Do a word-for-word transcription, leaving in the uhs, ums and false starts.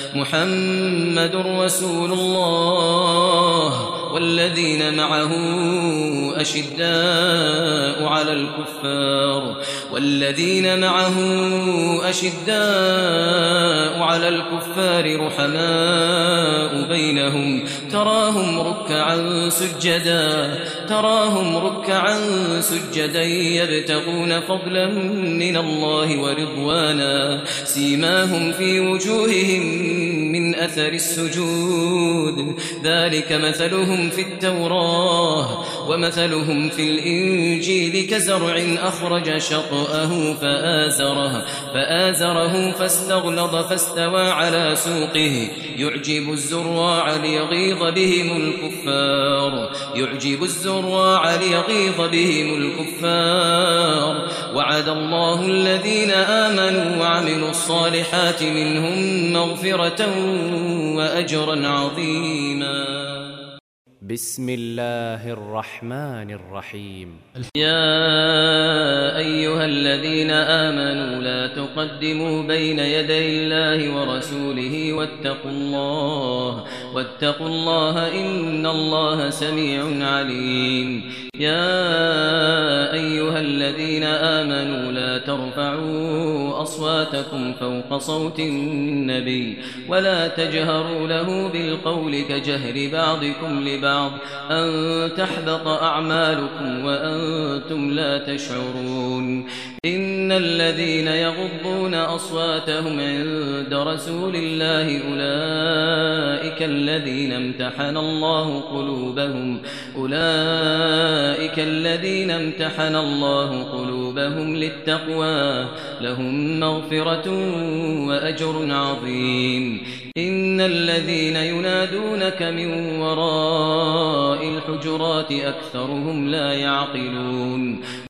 محمد رسول الله والذين معه أشداء على الكفار والذين معه أشداء على الكفار رحماء بينهم تراهم ركعا سجدا تراهم ركعا سجدا يبتغون فضلا من الله ورضوانا سيماهم في وجوههم من أثر السجود ذلك مثلهم في التوراة ومثلهم في الإنجيل كزرع أخرج شطأه فآزره, فآزره فاستغلظ فاستوى على سوقه يعجب الزراع ليغيظ بهم الكفار يعجب الزراع ليغيظ بهم الكفار وعد الله الذين آمنوا وعملوا الصالحات منهم مغفرة وأجرا عظيما. بسم الله الرحمن الرحيم. يا أيها الذين آمنوا لا تقدموا بين يدي الله ورسوله واتقوا الله واتقوا الله إن الله سميع عليم. يا أيها الذين آمنوا لا ترفعوا أصواتكم فوق صوت النبي ولا تجهروا له بالقول كجهر بعضكم لبعض أن تحبط أعمالكم وأنتم لا تشعرون. إن الذين يغضون أصواتهم عند رسول الله أولئك الذين امتحن الله قلوبهم أولئك الذين امتحن الله قلوبهم للتقوى لهم مغفرة وأجر عظيم. إن الذين ينادونك من وراء الحجرات أكثرهم لا يعقلون.